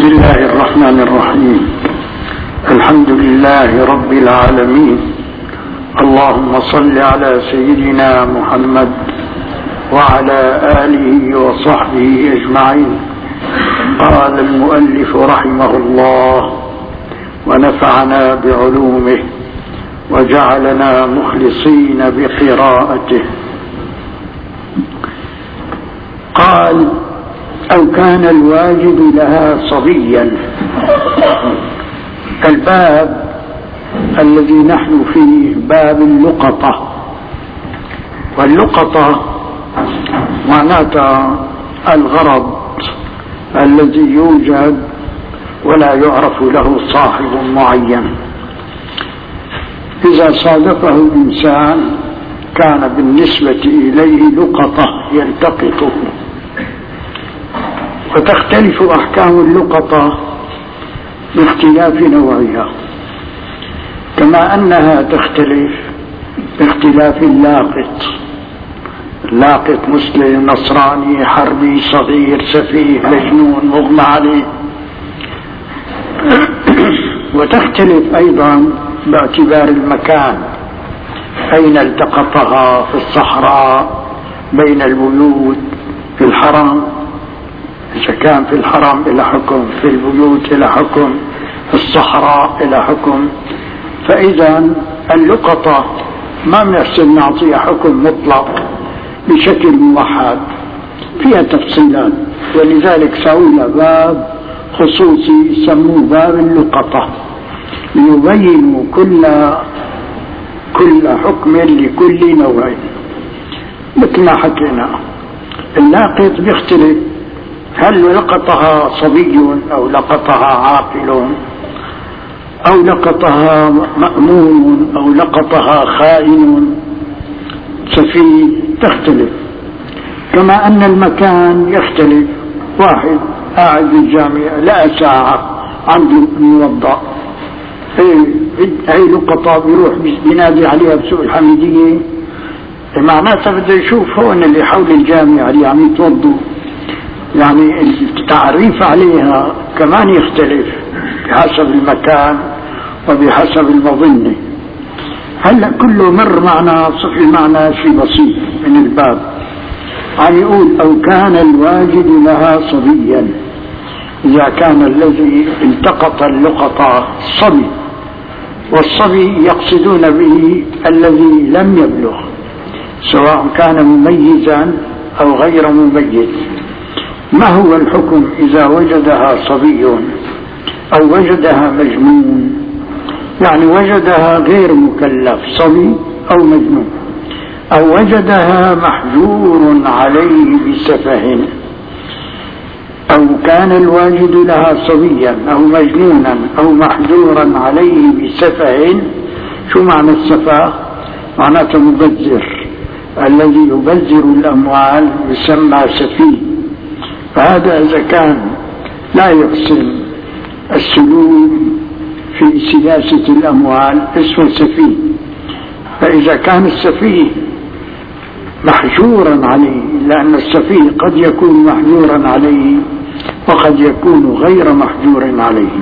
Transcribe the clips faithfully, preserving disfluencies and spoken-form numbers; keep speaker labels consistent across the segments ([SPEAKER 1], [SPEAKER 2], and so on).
[SPEAKER 1] بسم الله الرحمن الرحيم. الحمد لله رب العالمين. اللهم صل على سيدنا محمد وعلى آله وصحبه أجمعين. قال المؤلف رحمه الله: ونفعنا بعلومه وجعلنا مخلصين بقراءته. قال: أو كان الواجد لها صبيا. الباب الذي نحن فيه باب اللقطة، واللقطة معناتها الغرض الذي يوجد ولا يعرف له صاحب معين. إذا صادفه إنسان كان بالنسبة إليه لقطة يلتقطه. وتختلف أحكام اللقطة باختلاف نوعها، كما أنها تختلف باختلاف اللاقط. اللاقط مسلم، نصراني، حربي، صغير، سفيه، مجنون، مغمى عليه. وتختلف أيضا باعتبار المكان، أين التقطها، في الصحراء، بين البيوت، في الحرم، إذا كان في الحرم إلى حكم، في البيوت إلى حكم، في الصحراء إلى حكم. فإذا اللقطة ما بنحسن نعطيها حكم مطلق بشكل موحد، فيها تفصيلات، ولذلك سووا باب خصوصي يسموه باب اللقطة، ليبينوا كل كل حكم لكل نوع. مثل ما حكينا اللاقط بيختلف، هل لقطها صبي أو لقطها عاقل أو لقطها مأمون أو لقطها خائن سفيه، تختلف. كما أن المكان يختلف، واحد قاعد بالجامعة لا ساعة عنده الموضع، هي لقطة بيروح بينادي عليها بسوق الحميدية، معناتها بده يشوف هون اللي حول الجامعة اللي عم يتوضوا، يعني التعريف عليها كمان يختلف بحسب المكان وبحسب المظنة. هلا كله مر معنا صف المعنى شيء بسيط من الباب. عم يقول: أو كان الواجد لها صبيا، إذا كان الذي التقط اللقطة صبي، والصبي يقصدون به الذي لم يبلغ، سواء كان مميزا أو غير مميز. ما هو الحكم إذا وجدها صبي أو وجدها مجنون؟ يعني وجدها غير مكلف، صبي أو مجنون، أو وجدها محجور عليه بسفه. أو كان الواجد لها صبيا أو مجنونا أو محجورا عليه بسفه. شو معنى السفه؟ معناته مبذر، الذي يبذر الأموال يسمى سفيه. فهذا إذا كان لا يحسن السلوك في سياسة الأموال اسمه سفيه. فإذا كان السفيه محجورا عليه، لأن السفيه قد يكون محجورا عليه وقد يكون غير محجور عليه.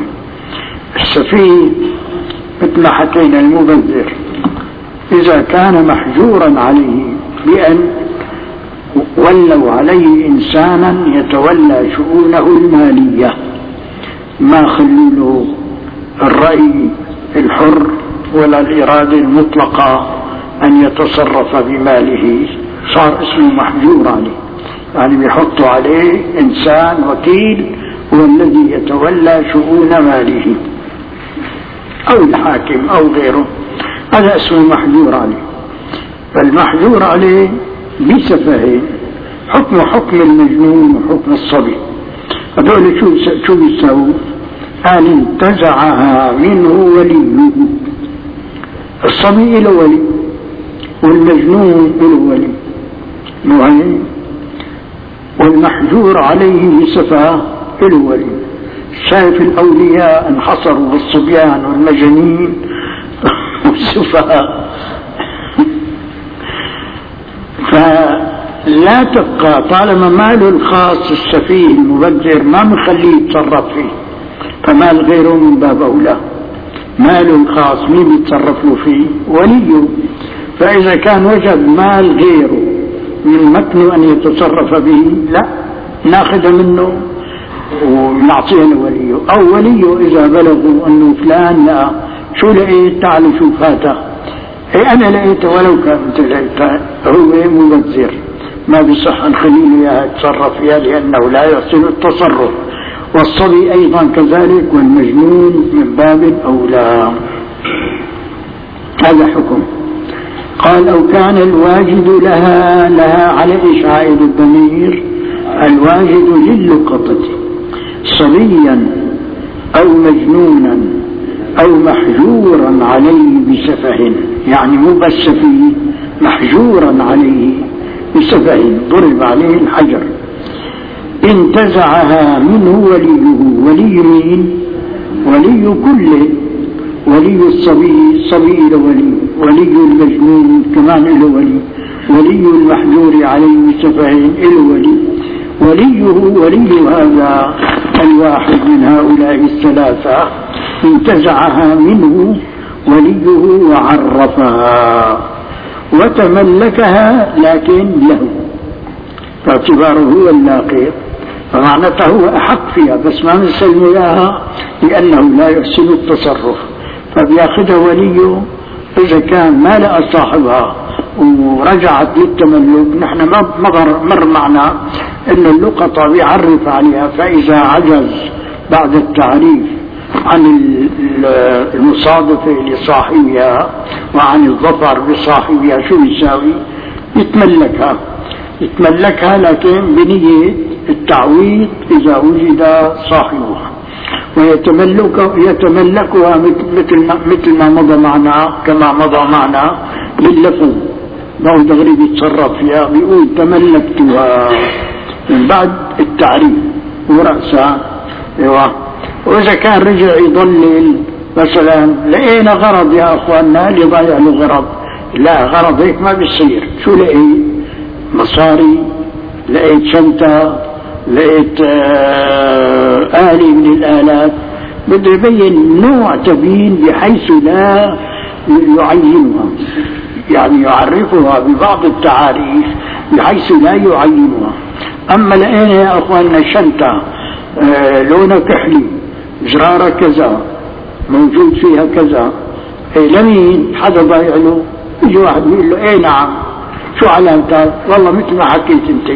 [SPEAKER 1] السفيه مثل ما حكينا المبذر إذا كان محجورا عليه بأن ولوا عليه إنسانا يتولى شؤونه المالية، ما خلوا له الرأي الحر ولا الإرادة المطلقة أن يتصرف بماله، صار اسمه محجور عليه. يعني بيحطوا عليه إنسان وكيل هو الذي يتولى شؤون ماله، أو الحاكم أو غيره، هذا اسمه محجور عليه. فالمحجور عليه بسفه حكم حكم المجنون وحكم الصبي. هذول شو شو بيسووا؟ أن انتزعها منه وليه. الصبي له ولي والمجنون له ولي نوعين، والمحجور عليه بسفه له ولي. شايف الأولياء انحصروا بالصبيان والمجانين والسفهاء. فلا تبقى طالما ماله الخاص السفيه المبذر ما مخليه يتصرف فيه، فمال غيره من باب أولى. ماله الخاص مين بيتصرف له فيه؟ وليه. فإذا كان وجد مال غيره من مكنه أن يتصرف به، لا، ناخذ منه ونعطيه لوليه. أو وليه إذا بلغوا أنه فلان لا، شو لقيت؟ تعال شوف هاته. إيه أنا لقيته ولو كان أنت لقيته، هو مبذر، ما بصح نخليه إياها يتصرف فيها لأنه لا يحسن التصرف. والصبي أيضا كذلك، والمجنون من باب أولى. هذا حكم. قال أو كان الواجد لها لها على إشعاع الضمير، الواجد للقطة صبيا أو مجنونا أو محجورا عليه بسفه، يعني مو بس سفيه، محجورا عليه بسفه، ضرب عليه الحجر، انتزعها منه وليه. ولي مين؟ ولي كله، ولي الصبي صبي له ولي، ولي المجنون كمان له ولي، ولي المحجور عليه بسفه له ولي. وليه ولي هذا الواحد من هؤلاء الثلاثة انتزعها منه وليه وعرفها وتملكها، لكن له، باعتباره هو اللاقي، فمعناته هو أحق فيها، بس ما نسلم إياها لأنه لا يحسن التصرف، فبياخذها وليه. إذا كان ما لقى صاحبها ورجعت للتملك، نحن ما مر معنا أن اللقطة بيعرف عليها، فإذا عجز بعد التعريف عن المصادفة لصاحبها وعن الظفر بصاحبها شو يساوي؟ يتملكها يتملكها لكن بنية التعويض إذا وجد صاحبها، ويتملكها يتملكها مثل ما مثل ما مضى معنا، كما مضى معنا باللفظ، ما هو دغري بيتصرف فيها، بيقول تملكتها من بعد التعريف ورأسها. ايوه. وإذا كان رجع يضلل مثلا، لقينا غرض يا أخواننا اللي ضايع له غرض، لا غرض هيك ما بيصير. شو لقيت؟ مصاري، لقيت شنطة، لقيت آه آلي من الآلات، بده يبين نوع تبيين بحيث لا يعينها، يعني يعرفها ببعض التعاريف بحيث لا يعينها. أما لقينا يا أخواننا شنطة آه لونها كحلي، زرارة كذا، موجود فيها كذا، إيه لمين؟ حدا ضايع له، يجي واحد يقول له ايه نعم، شو علامتك؟ والله مثل ما حكيت انت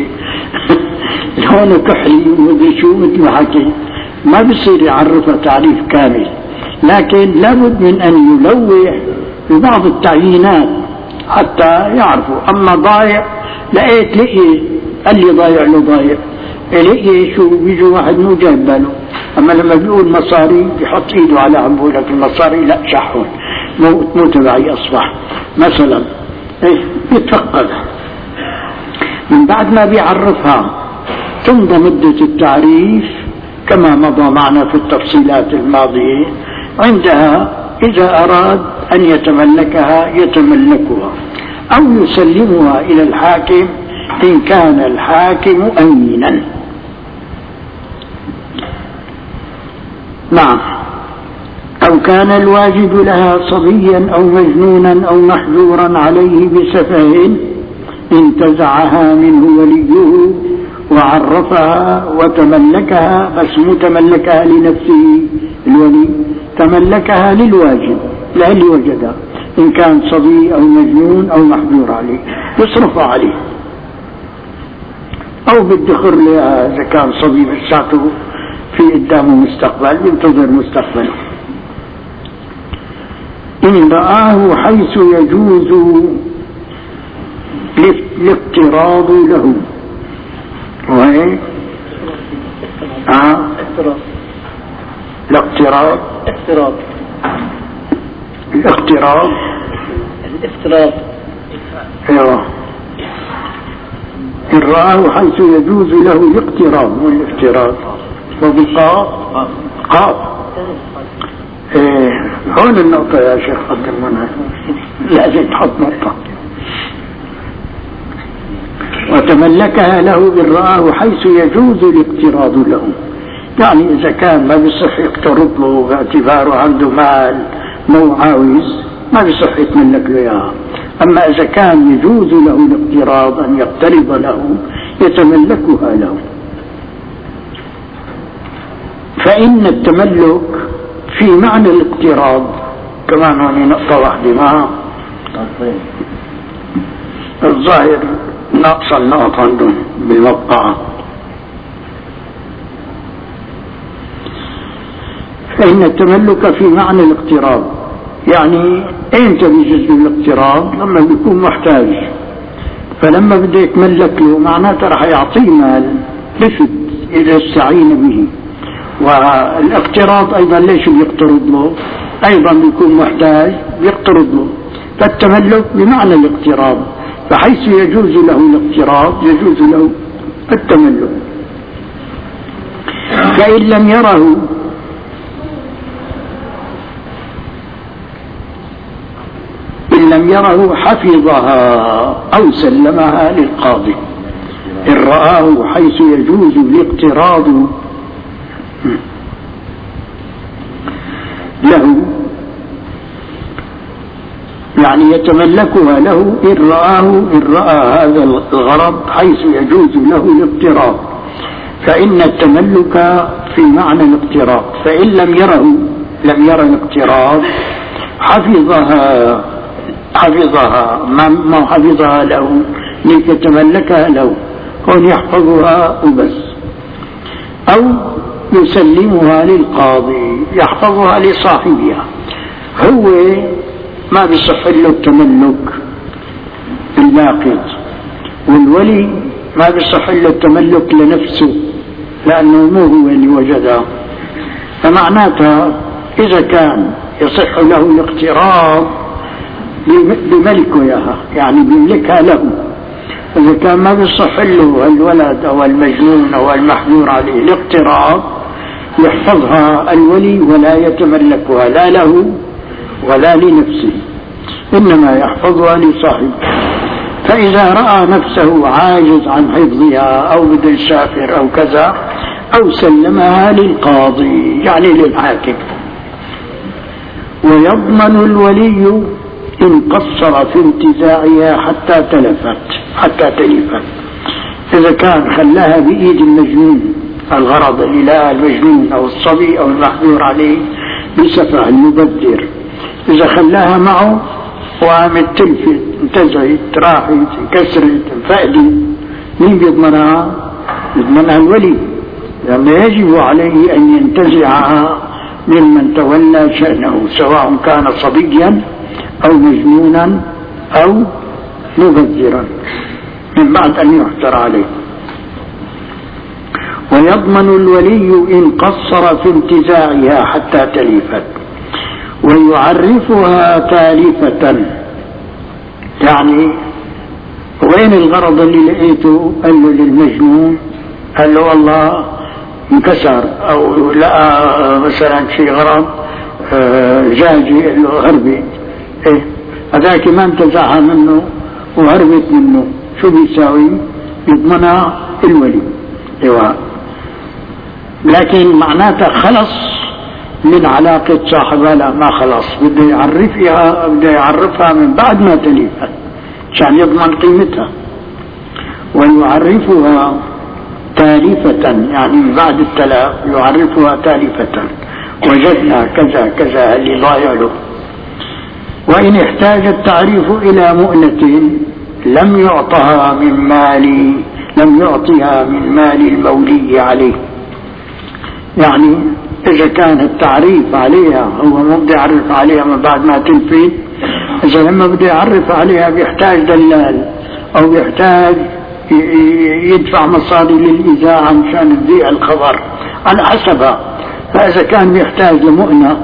[SPEAKER 1] لونه كحلي ومدري شو مثل ما حكيت، ما بصير يعرفها تعريف كامل، لكن لابد من ان يلوح ببعض التعيينات حتى يعرفوا. اما ضايع، لقيت لقي قال لي ضايع له ضايع، لقي شو بيجي واحد مو جايب باله. اما لما بيقول مصاري بيحط ايده على عم لك المصاري لا شحون، مو مو تبعي اصبح مثلا، ايه يتفقدها. من بعد ما بيعرفها تمضى مدة التعريف كما مضى معنا في التفصيلات الماضية. عندها إذا أراد أن يتملكها يتملكها أو يسلمها إلى الحاكم إن كان الحاكم أمينا. نعم. أو كان الواجد لها صبيا أو مجنونا أو محجورا عليه بسفه انتزعها منه وليه وعرفها وتملكها، بس متملكها لنفسه الولي، تملكها للواجد لا اللي وجدها، إن كان صبي أو مجنون أو محجور عليه يصرف عليه، أو بالدخر لها إذا كان صبي بساته في قدامه مستقبل ينتظر مستقبله. إن رآه حيث يجوز الاقتراض له، وهي آه الاقتراض
[SPEAKER 2] اقتراض
[SPEAKER 1] الاقتراض
[SPEAKER 2] الافتراض
[SPEAKER 1] ايوه. إن رآه حيث يجوز له الاقتراض والافتراض وبقاء قاف. ايه هون النقطة يا شيخ قدم منها، لازم تحط نقطة. وتملكها له إن رآه حيث يجوز الاقتراض له، يعني إذا كان ما بيصح يقترض له باعتباره عنده مال مو عاوز ما بيصح يتملك له إياها. أما إذا كان يجوز له الاقتراض أن يقترض له يتملكها له. فإن التملك في معنى الاقتراض كمان هون نقطة واحدة ما الظاهر ناقص النقط عندهم بالمطبعة. فإن التملك في معنى الاقتراض يعني أنت بيجوز الاقتراض لما بيكون محتاج، فلما بده يتملك له معناته رح يعطيه مال لفت إذا استعين به. والاقتراض أيضا ليش بيقترض له؟ أيضا بيكون محتاج بيقترض له. فالتملك بمعنى الاقتراض، فحيث يجوز له الاقتراض يجوز له التملك. فإن لم يره إن لم يره حفظها أو سلمها للقاضي إن رآه حيث يجوز الاقتراض له، يعني يتملكها له إن رآه إن رأى هذا الغرض حيث يجوز له الاقتراض. فإن التملك في معنى الاقتراض. فإن لم يره لم يرى الاقتراض حفظها حفظها ما حفظها له ليتملكها له، هون يحفظها وبس، أو يسلمها للقاضي يحفظها لصاحبها. هو ما بيصح له التملك الناقض، والولي ما بيصح له التملك لنفسه لأنه مو هو اللي وجدها. فمعناتها إذا كان يصح له الاقتراض بملكه إياها يعني بيملكها له، إذا كان ما بيصح له الولد أو المجنون أو المحجور عليه الاقتراض يحفظها الولي ولا يتملكها لا له ولا لنفسه، إنما يحفظها لصاحبه. فإذا رأى نفسه عاجز عن حفظها أو بده يسافر أو كذا أو سلمها للقاضي يعني للحاكم. ويضمن الولي إن قصر في انتزاعها حتى تلفت حتى تلفت. إذا كان خلاها بإيد المجنون الغرض اللي لا المجنون أو الصبي أو المحظور عليه بسفه المبذر، إذا خلاها معه وعمل تلفت انتزعت راحت كسرت انفقدت، مين بيضمنها؟ يضمنها الولي، لأن يجب عليه أن ينتزعها ممن تولى شأنه سواء كان صبيا أو مجنونا أو مبذرا من بعد أن يحتر عليه. ويضمن الولي إن قصر في انتزاعها حتى تلفت، ويعرفها تالفة يعني وين الغرض اللي لقيته؟ قال له للمجنون، قال له والله انكسر أو لقى مثلا شيء غرض جاجي قال له هربي، إيه هذاك ما انتزعها منه وهربت منه، شو بيساوي؟ يضمنها الولي. ايوه، لكن معناتها خلص من علاقة صاحبها؟ لا، ما خلص، بده يعرفها بده يعرفها من بعد ما تلفت عشان يضمن قيمتها. ويعرفها تالفة يعني من بعد التلاف يعرفها تالفة، وجدنا كذا كذا اللي ضايع له. وإن احتاج التعريف إلى مؤنة لم يعطها من مال لم يعطها من مال المولي عليه. يعني إذا كان التعريف عليها هو ما بده يعرف عليها من بعد ما تلفي، إذا لما بده يعرف عليها بيحتاج دلال أو بيحتاج يدفع مصاري للإذاعة مشان تذيع الخبر على حسبها. فإذا كان بيحتاج لمؤنة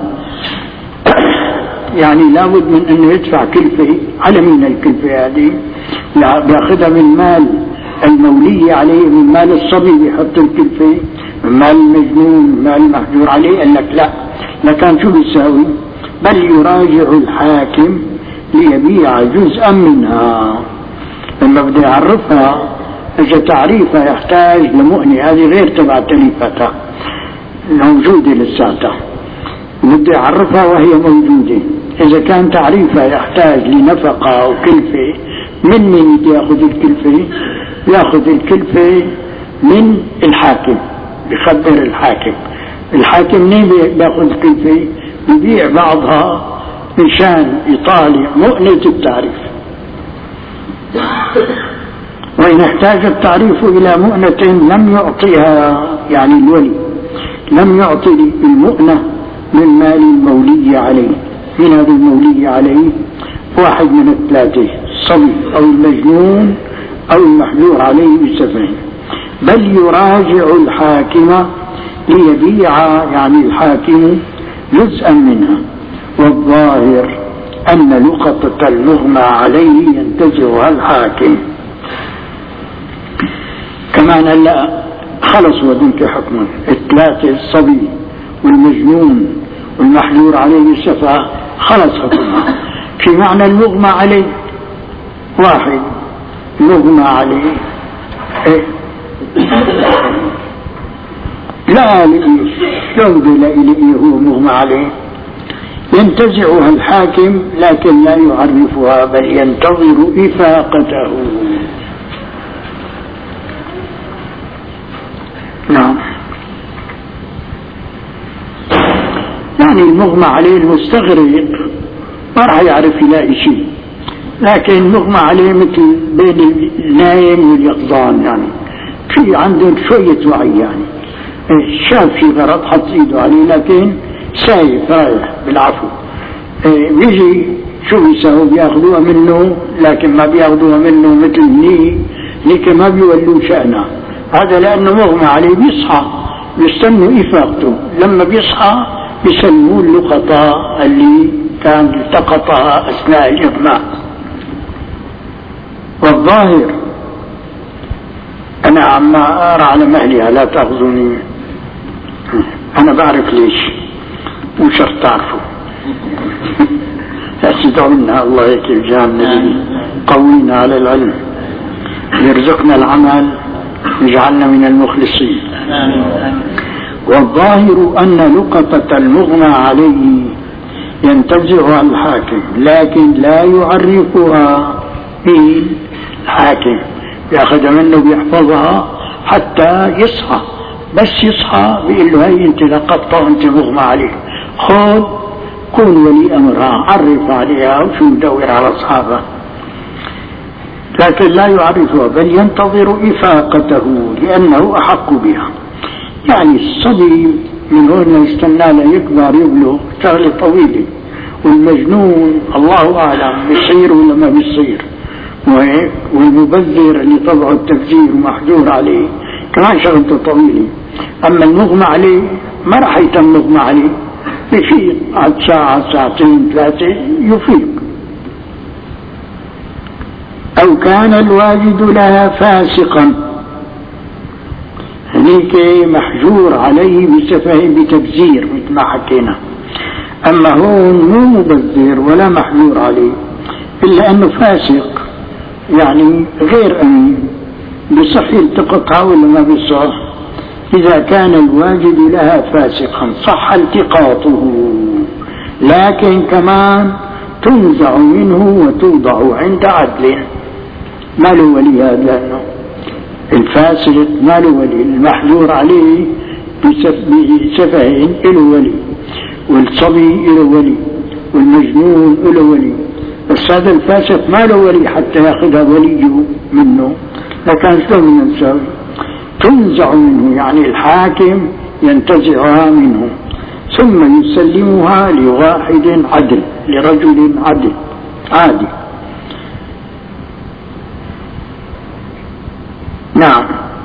[SPEAKER 1] يعني لابد من أنه يدفع كلفة. على مين الكلفة هذه؟ بياخذها من مال المولي عليه، من مال الصبي بيحط الكلفة، من مال المجنون، من مال المحجور عليه. قال لك لا، لكن شو بيساوي؟ بل يراجع الحاكم ليبيع جزءا منها. لما بده يعرفها إذا تعريفها يحتاج لمؤنة، هذه غير تبع تليفتها. موجودة لساتها، بده يعرفها وهي موجودة. إذا كان تعريفها يحتاج لنفقة أو كلفة، من مين بده يأخذ الكلفة؟ يأخذ الكلفة من الحاكم، بخبر الحاكم. الحاكم منين بيأخذ الكلفة؟ ببيع بعضها مشان يطالع مؤنة التعريف. وإن احتاج التعريف إلى مؤنة لم يعطيها، يعني الولي لم يعطي المؤنة من مال المولي عليه. من هذا المولي عليه؟ واحد من الثلاثة، الصبي أو المجنون أو المحجور عليه بسفه، بل يراجع الحاكم ليبيع، يعني الحاكم جزءا منها. والظاهر أن لقطة المغمى عليه ينتزعها الحاكم. كمان هلا خلص ودنك حكم الثلاثة، الصبي والمجنون والمحجور عليه بالسفه، خلص حكمها. في معنى المغمى عليه، واحد مغمى عليه إيه؟ لا لئيه، شو لا لئيه هو مغمى عليه؟ ينتزعها الحاكم لكن لا يعرفها، بل ينتظر إفاقته. نعم، يعني المغمى عليه المستغرق ما راح يعرف يلاقي شيء، لكن المغمى عليه مثل بين النايم واليقظان، يعني في عندهم شوية وعي، يعني شاف في غرض حط ايده عليه لكن سايف رايح بالعفو. بيجي شو بيساووا؟ بياخذوها منه، لكن ما بياخذوها منه مثل ني نيك ما بيولوا شأنه. هذا لأنه مغمى عليه، بيصحى بيستنوا إفاقته، لما بيصحى بيسموه اللقطة اللي كان التقطها أثناء الإغماء. والظاهر أنا عما أرى على مهلها، لا تأخذوني، أنا بعرف ليش وشرط تعرفوا. أسدعونا الله يكفي جعلنا قوينا على العلم، يرزقنا العمل، يجعلنا من المخلصين. والظاهر أن لقطة المغمى عليه ينتزعها الحاكم، لكن لا يعرفها به الحاكم، يأخذ منه بيحفظها حتى يصحى. بس يصحى بيقول له هي انت لقطتها وانت مغمى عليه، خذ كون ولي امرها، عرف عليها وشو ندور على اصحابها، لكن لا يعرفها بل ينتظر افاقته لانه احق بها. يعني الصبي من هون يستنى له يكبر يبلغ شغله طويله، والمجنون الله اعلم بيصير ولا ما بيصير، وهيك والمبذر اللي طبعه التبذير ومحجور عليه كمان شغلته طويله. اما المغمى عليه ما راح يتم مغمى عليه، بيفيق بعد ساعه ساعتين ثلاثه يفيق. او كان الواجد لها فاسقا، هنيك محجور عليه بسفه بتبذير مثل ما حكينا. اما هون مو مبذر ولا محجور عليه، الا انه فاسق، يعني غير امين، بصح يلتقطها ولا ما بصح؟ اذا كان الواجد لها فاسقا صح التقاطه، لكن كمان تنزع منه وتوضع عند عدل. ما له ولي هذا، لانه الفاسق ما له ولي، المحجور عليه بسفه له ولي، والصبي له ولي، والمجنون له ولي. بس هذا الفاسق ما له ولي حتى ياخذها وليه منه، لكن شلون نسوي؟ تنزع منه، يعني الحاكم ينتزعها منه ثم يسلمها لواحد عدل، لرجل عدل عادي. نعم.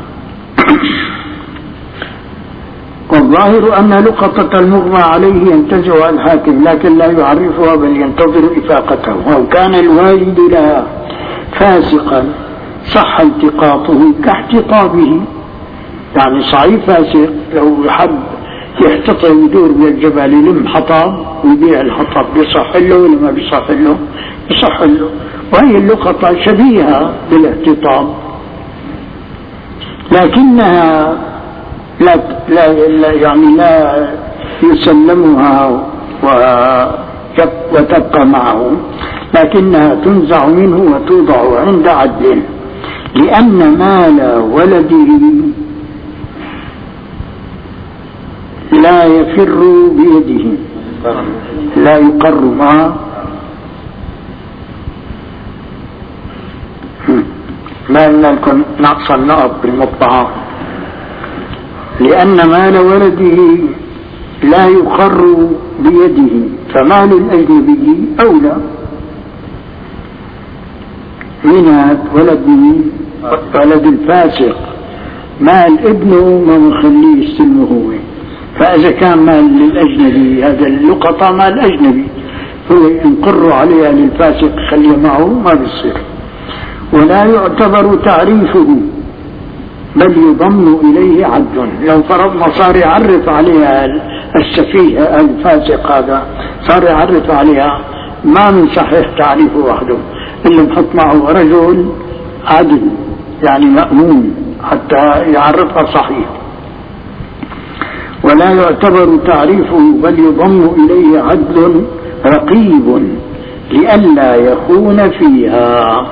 [SPEAKER 1] والظاهر أن لقطة المغمى عليه ينتزعها الحاكم لكن لا يعرفها بل ينتظر إفاقته. وإن كان الوالد لها فاسقا صح التقاطه كاحتطابه، يعني صحيح فاسق لو حب يحتطب ويدور بالجبل يلم حطب ويبيع الحطب بيصح له ولا ما بيصح له؟ بيصح له. وهي اللقطة شبيهة بالاحتطاب، لكنها لا, لا يعني لا يسلمها وتبقى معه، لكنها تنزع منه وتوضع عند عدل، لأن مال ولده لا يفر بيده، لا يقر معه، ما لكم نقص النقط بالمطبعة، لأن مال ولده لا يقر بيده، فمال الأجنبي أولى من ولده ولد الفاسق. مال ابنه ما مخليه يستلمه هو، فإذا كان مال للأجنبي هذا اللقطة مال أجنبي، هو ينقر عليها للفاسق خليه معه ما بيصير. ولا يعتبر تعريفه بل يضم إليه عد. لو فرضنا صار يعرف عليها السفيه الفاسق هذا، صار يعرف عليها، ما من صحيح تعريفه وحده، اللي نحط معه رجل عدل يعني مأمون حتى يعرفها صحيح. ولا يعتبر تعريفه بل يضم إليه عدل رقيب لئلا يخون فيها.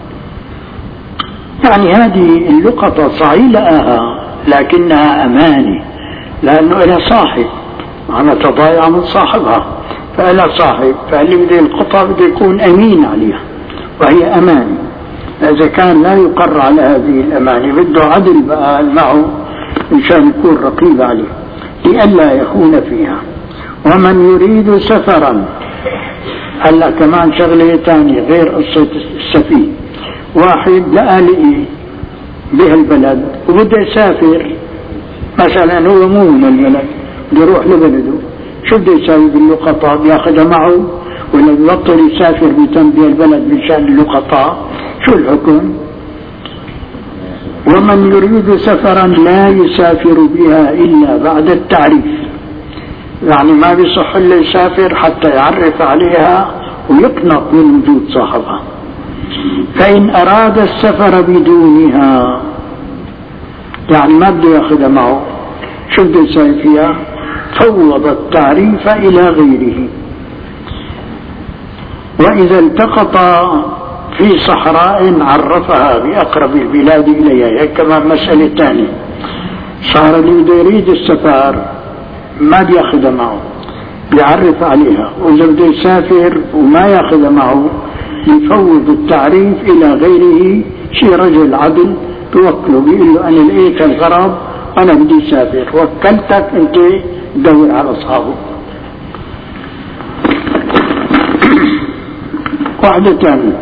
[SPEAKER 1] يعني هذه اللقطة صحيح لها لكنها أماني، لأنه إلى صاحب، أنا تضايع من صاحبها، فإلى صاحب، فاللي بده يلقطها بده يكون أمين عليها، وهي أماني. إذا كان لا يقر على هذه الأماني بده عدل بقى معه مشان يكون رقيب عليه لئلا يخون فيها. ومن يريد سفرا، هلا كمان شغلة ثانية غير قصة السفيه، واحد لقى لقي بهالبلد وبده يسافر، مثلا هو مو من البلد بده يروح لبلده، شو بده يساوي باللقطة؟ بياخذها معه ولا بيبطل يسافر بتنبيه البلد بشان اللقطة؟ شو الحكم؟ ومن يريد سفرا لا يسافر بها إلا بعد التعريف، يعني ما بيصح إلا يسافر حتى يعرف عليها ويقنط من وجود صاحبها. فإن أراد السفر بدونها، يعني ما بده ياخذها معه، شو بده يساوي فيها؟ فوض التعريف إلى غيره. وإذا التقط في صحراء عرفها بأقرب البلاد إليها، هي كمان مسألة ثانية. صار اللي بده يريد السفر ما بياخذها معه، بيعرف عليها، وإذا بده يسافر وما ياخذها معه يفوض التعريف إلى غيره، شي رجل عدل توكله بيقول له أنا لقيت الغرض أنا بدي أسافر، وكلتك أنت دور على أصحابه. واحدة ثانية،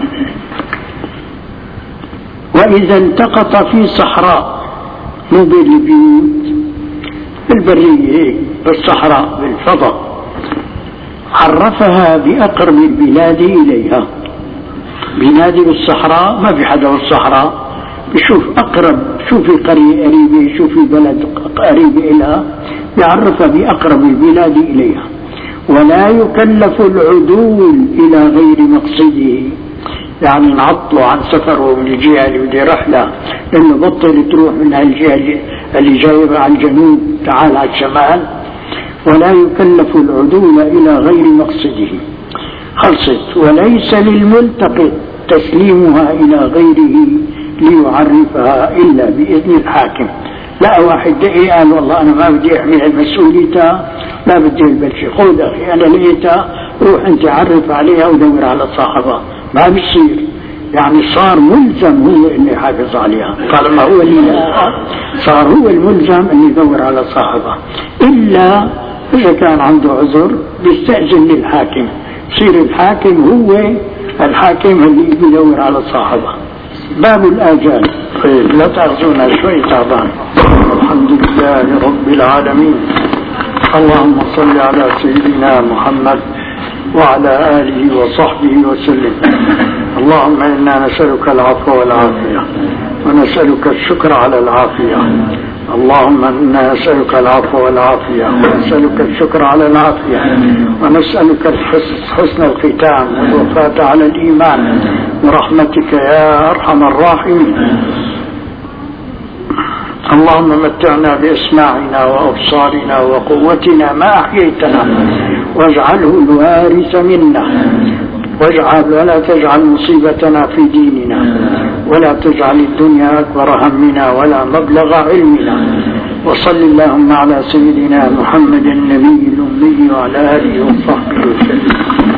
[SPEAKER 1] وإذا التقط في صحراء، مو بالبيوت، بالبرية هيك، بالصحراء بالفضاء، عرفها بأقرب البلاد إليها. بينادي بالصحراء، ما في حدا بالصحراء، بشوف أقرب، شو في قرية قريبة، شو في بلد قريبة إلها، بيعرفها بأقرب البلاد إليها. ولا يكلف العدول إلى غير مقصده، يعني نعطله عن سفره من الجهة اللي بده رحلة، لأنه بطل تروح من هالجهة اللي جايبها على الجنوب تعال على الشمال. ولا يكلف العدول إلى غير مقصده، خلصت. وليس للملتقط تسليمها إلى غيره ليعرفها إلا بإذن الحاكم. لا واحد دقي قال والله أنا ما بدي أحمل المسؤولية، لا بدي البلشي، خذ أخي أنا لقيتها، روح أنت عرف عليها ودور على صاحبها. ما بيصير، يعني صار ملزم هو اللي يحافظ عليها، طالما هو اللي صار هو الملزم اللي يدور على صاحبها، إلا إذا كان عنده عذر بيستأذن للحاكم، يصير الحاكم هو الحاكم اللي يدور على صاحبها. باب الآجال. طيب لا تأخذونا شوي تعبان. الحمد لله رب العالمين، اللهم صل على سيدنا محمد وعلى آله وصحبه وسلم. اللهم إنا نسألك العفو والعافية ونسألك الشكر على العافية. اللهم إنا نسألك العفو والعافية ونسألك الشكر على العافية ونسألك حسن الختام والوفاة على الإيمان برحمتك يا أرحم الراحمين. اللهم متعنا بأسماعنا وأبصارنا وقوتنا ما أحييتنا واجعله الوارث منا، واجعل ولا تجعل مصيبتنا في ديننا، ولا تجعل الدنيا أكبر همنا ولا مبلغ علمنا. وصل اللهم على سيدنا محمد النبي الأمي وعلى آله وصحبه وسلم.